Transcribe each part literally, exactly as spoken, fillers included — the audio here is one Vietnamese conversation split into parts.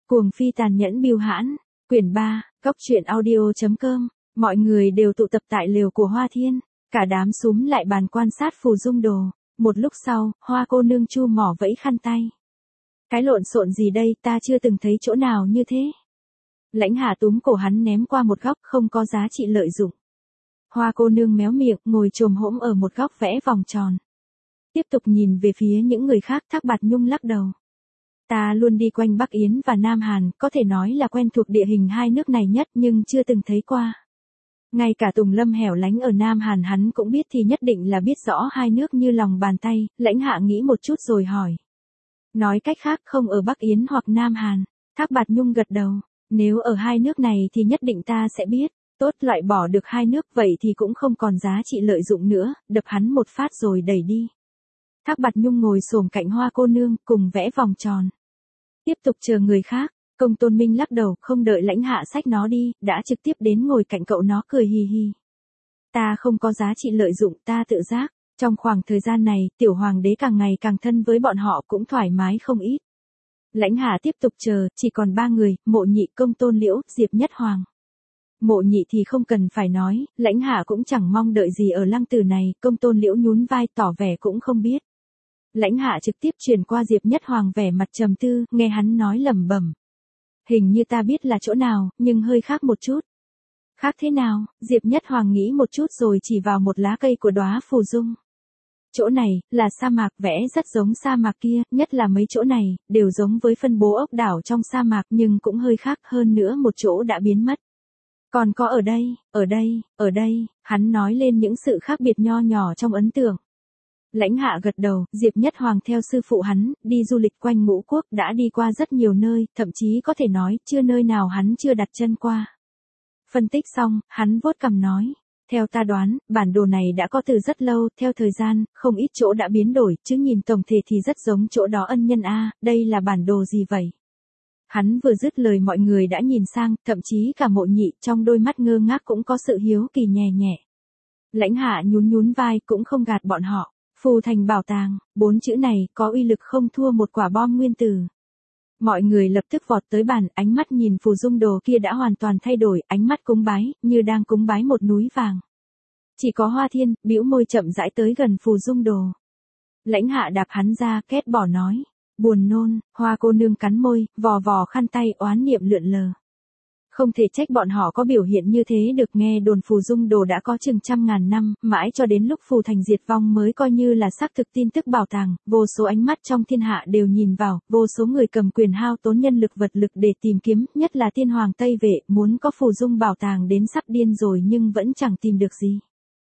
Cuồng phi tàn nhẫn bưu hãn, quyển ba, cốc truyện audio.com, mọi người đều tụ tập tại lều của Hoa Thiên, cả đám súm lại bàn quan sát Phù Dung Đồ. Một lúc sau, Hoa cô nương chu mỏ vẫy khăn tay. Cái lộn xộn gì đây, ta chưa từng thấy chỗ nào như thế. Lãnh Hạ túm cổ hắn ném qua một góc không có giá trị lợi dụng. Hoa cô nương méo miệng ngồi chồm hỗm ở một góc vẽ vòng tròn. Tiếp tục nhìn về phía những người khác. Thác Bạt Nhung lắc đầu. Ta luôn đi quanh Bắc Yến và Nam Hàn, có thể nói là quen thuộc địa hình hai nước này nhất nhưng chưa từng thấy qua. Ngay cả Tùng Lâm hẻo lánh ở Nam Hàn hắn cũng biết thì nhất định là biết rõ hai nước như lòng bàn tay. Lãnh Hạ nghĩ một chút rồi hỏi. Nói cách khác không ở Bắc Yến hoặc Nam Hàn. Thác Bạt Nhung gật đầu. Nếu ở hai nước này thì nhất định ta sẽ biết. Tốt, loại bỏ được hai nước vậy thì cũng không còn giá trị lợi dụng nữa, đập hắn một phát rồi đẩy đi. Thác Bạt Nhung ngồi xổm cạnh Hoa cô nương cùng vẽ vòng tròn. Tiếp tục chờ người khác. Công Tôn Minh lắc đầu, không đợi Lãnh Hạ xách nó đi, đã trực tiếp đến ngồi cạnh cậu nó cười hì hì. Ta không có giá trị lợi dụng, ta tự giác. Trong khoảng thời gian này, tiểu hoàng đế càng ngày càng thân với bọn họ cũng thoải mái không ít. Lãnh Hạ tiếp tục chờ, chỉ còn ba người, Mộ Nhị, Công Tôn Liễu, Diệp Nhất Hoàng. Mộ Nhị thì không cần phải nói, Lãnh Hạ cũng chẳng mong đợi gì ở Lăng Tử này, Công Tôn Liễu nhún vai tỏ vẻ cũng không biết. Lãnh Hạ trực tiếp chuyển qua Diệp Nhất Hoàng vẻ mặt trầm tư, nghe hắn nói lẩm bẩm. Hình như ta biết là chỗ nào, nhưng hơi khác một chút. Khác thế nào? Diệp Nhất Hoàng nghĩ một chút rồi chỉ vào một lá cây của đóa phù dung. Chỗ này, là sa mạc, vẽ rất giống sa mạc kia, nhất là mấy chỗ này, đều giống với phân bố ốc đảo trong sa mạc nhưng cũng hơi khác hơn nữa một chỗ đã biến mất. Còn có ở đây, ở đây, ở đây, hắn nói lên những sự khác biệt nho nhỏ trong ấn tượng. Lãnh Hạ gật đầu, Diệp Nhất Hoàng theo sư phụ hắn, đi du lịch quanh ngũ quốc đã đi qua rất nhiều nơi, thậm chí có thể nói, chưa nơi nào hắn chưa đặt chân qua. Phân tích xong, hắn vuốt cằm nói, theo ta đoán, bản đồ này đã có từ rất lâu, theo thời gian, không ít chỗ đã biến đổi, chứ nhìn tổng thể thì rất giống chỗ đó ân nhân a, đây là bản đồ gì vậy? Hắn vừa dứt lời mọi người đã nhìn sang, thậm chí cả Mộ Nhị trong đôi mắt ngơ ngác cũng có sự hiếu kỳ nhẹ nhẹ. Lãnh Hạ nhún nhún vai cũng không gạt bọn họ. Phù Thành Bảo Tàng, bốn chữ này có uy lực không thua một quả bom nguyên tử. Mọi người lập tức vọt tới bàn, ánh mắt nhìn Phù Dung Đồ kia đã hoàn toàn thay đổi, ánh mắt cúng bái, như đang cúng bái một núi vàng. Chỉ có Hoa Thiên, bĩu môi chậm rãi tới gần Phù Dung Đồ. Lãnh Hạ đạp hắn ra, két bỏ nói. Buồn nôn, Hoa cô nương cắn môi, vò vò khăn tay, oán niệm lượn lờ. Không thể trách bọn họ có biểu hiện như thế được, nghe đồn Phù Dung Đồ đã có chừng trăm ngàn năm, mãi cho đến lúc Phù Thành diệt vong mới coi như là xác thực tin tức bảo tàng, vô số ánh mắt trong thiên hạ đều nhìn vào, vô số người cầm quyền hao tốn nhân lực vật lực để tìm kiếm, nhất là tiên hoàng Tây Vệ, muốn có Phù Dung bảo tàng đến sắp điên rồi nhưng vẫn chẳng tìm được gì.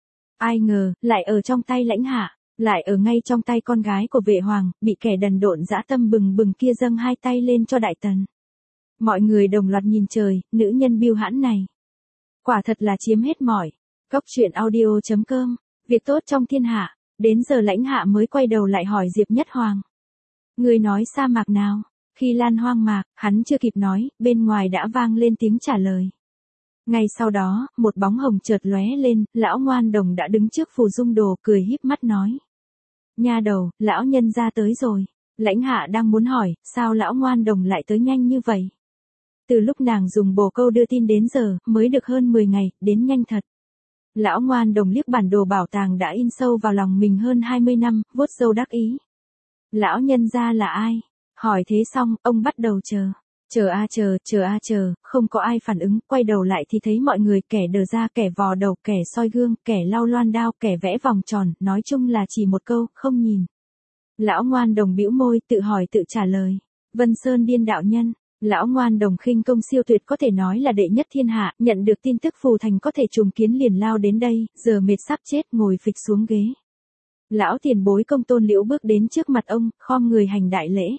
Ai ngờ, lại ở trong tay Lãnh Hạ, lại ở ngay trong tay con gái của Vệ Hoàng, bị kẻ đần độn dã tâm bừng bừng kia dâng hai tay lên cho Đại Tần. Mọi người đồng loạt nhìn trời, nữ nhân bưu hãn này. Quả thật là chiếm hết mọi. Cốc truyện audio.com, việc tốt trong thiên hạ. Đến giờ Lãnh Hạ mới quay đầu lại hỏi Diệp Nhất Hoàng. Người nói sa mạc nào? Khi Lan Hoang Mạc, hắn chưa kịp nói, bên ngoài đã vang lên tiếng trả lời. Ngay sau đó, một bóng hồng chợt lóe lên, lão Ngoan Đồng đã đứng trước Phù Dung Đồ cười híp mắt nói. Nha đầu, lão nhân ra tới rồi. Lãnh Hạ đang muốn hỏi, sao lão Ngoan Đồng lại tới nhanh như vậy? Từ lúc nàng dùng bồ câu đưa tin đến giờ, mới được hơn mười ngày, đến nhanh thật. Lão Ngoan Đồng liếc bản đồ bảo tàng đã in sâu vào lòng mình hơn hai mươi năm, vuốt râu đắc ý. Lão nhân gia là ai? Hỏi thế xong, ông bắt đầu chờ. Chờ a chờ, chờ a chờ, không có ai phản ứng, quay đầu lại thì thấy mọi người kẻ đờ ra, kẻ vò đầu, kẻ soi gương, kẻ lau loan đao, kẻ vẽ vòng tròn, nói chung là chỉ một câu, không nhìn. Lão Ngoan Đồng bĩu môi, tự hỏi tự trả lời. Vân Sơn Điên đạo nhân. Lão Ngoan Đồng khinh công siêu tuyệt có thể nói là đệ nhất thiên hạ, nhận được tin tức Phù Thành có thể trùng kiến liền lao đến đây, giờ mệt sắp chết ngồi phịch xuống ghế. Lão tiền bối Công Tôn Liễu bước đến trước mặt ông, khom người hành đại lễ.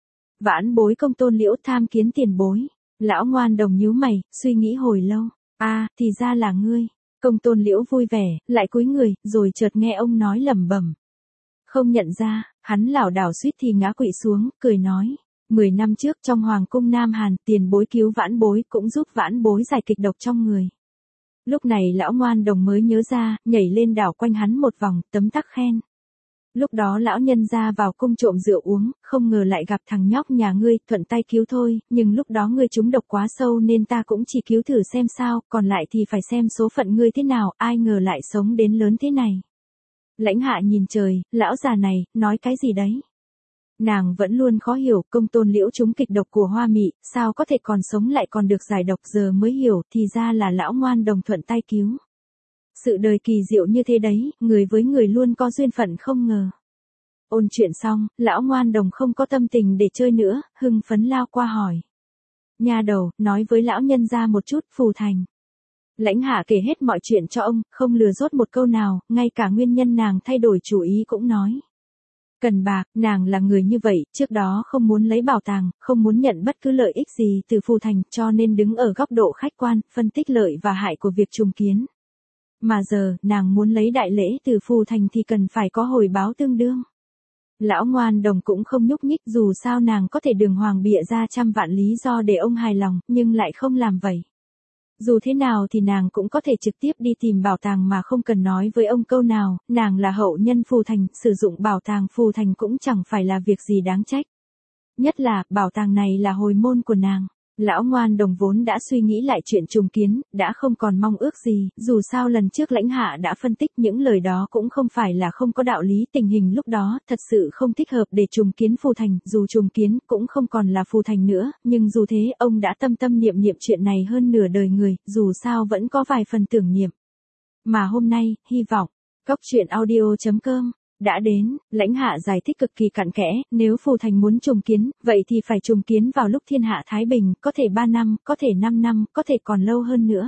Vãn bối Công Tôn Liễu tham kiến tiền bối. Lão Ngoan Đồng nhíu mày, suy nghĩ hồi lâu. A, à, thì ra là ngươi. Công Tôn Liễu vui vẻ, lại cúi người, rồi chợt nghe ông nói lẩm bẩm. Không nhận ra, hắn lảo đảo suýt thì ngã quỵ xuống, cười nói. Mười năm trước trong Hoàng cung Nam Hàn, tiền bối cứu vãn bối cũng giúp vãn bối giải kịch độc trong người. Lúc này lão Ngoan Đồng mới nhớ ra, nhảy lên đảo quanh hắn một vòng, tấm tắc khen. Lúc đó lão nhân ra vào cung trộm rượu uống, không ngờ lại gặp thằng nhóc nhà ngươi, thuận tay cứu thôi, nhưng lúc đó ngươi trúng độc quá sâu nên ta cũng chỉ cứu thử xem sao, còn lại thì phải xem số phận ngươi thế nào, ai ngờ lại sống đến lớn thế này. Lãnh Hạ nhìn trời, lão già này, nói cái gì đấy? Nàng vẫn luôn khó hiểu, công tôn liễu trúng kịch độc của Hoa Mị, sao có thể còn sống lại còn được giải độc, giờ mới hiểu, thì ra là lão ngoan đồng thuận tay cứu. Sự đời kỳ diệu như thế đấy, người với người luôn có duyên phận không ngờ. Ôn chuyện xong, lão ngoan đồng không có tâm tình để chơi nữa, hưng phấn lao qua hỏi. Nha đầu, nói với lão nhân ra một chút, Phù Thành. Lãnh Hạ kể hết mọi chuyện cho ông, không lừa dốt một câu nào, ngay cả nguyên nhân nàng thay đổi chủ ý cũng nói. Cần bạc, nàng là người như vậy, trước đó không muốn lấy bảo tàng, không muốn nhận bất cứ lợi ích gì từ Phù Thành, cho nên đứng ở góc độ khách quan, phân tích lợi và hại của việc trùng kiến. Mà giờ, nàng muốn lấy đại lễ từ Phù Thành thì cần phải có hồi báo tương đương. Lão ngoan đồng cũng không nhúc nhích, dù sao nàng có thể đường hoàng bịa ra trăm vạn lý do để ông hài lòng, nhưng lại không làm vậy. Dù thế nào thì nàng cũng có thể trực tiếp đi tìm bảo tàng mà không cần nói với ông câu nào, nàng là hậu nhân Phù Thành, sử dụng bảo tàng Phù Thành cũng chẳng phải là việc gì đáng trách. Nhất là, bảo tàng này là hồi môn của nàng. Lão ngoan đồng vốn đã suy nghĩ lại chuyện trùng kiến, đã không còn mong ước gì, dù sao lần trước Lãnh Hạ đã phân tích những lời đó cũng không phải là không có đạo lý, tình hình lúc đó thật sự không thích hợp để trùng kiến Phù Thành, dù trùng kiến cũng không còn là Phù Thành nữa, nhưng dù thế ông đã tâm tâm niệm niệm chuyện này hơn nửa đời người, dù sao vẫn có vài phần tưởng niệm. Mà hôm nay, hy vọng, góc truyện audio chấm com đã đến, Lãnh Hạ giải thích cực kỳ cặn kẽ, nếu Phù Thành muốn trùng kiến, vậy thì phải trùng kiến vào lúc thiên hạ thái bình, có thể ba năm, có thể năm năm, có thể còn lâu hơn nữa.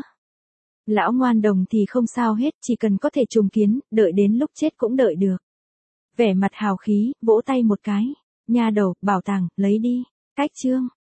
Lão ngoan đồng thì không sao hết, chỉ cần có thể trùng kiến, đợi đến lúc chết cũng đợi được. Vẻ mặt hào khí, vỗ tay một cái, nha đầu, bảo tàng, lấy đi, cách chương.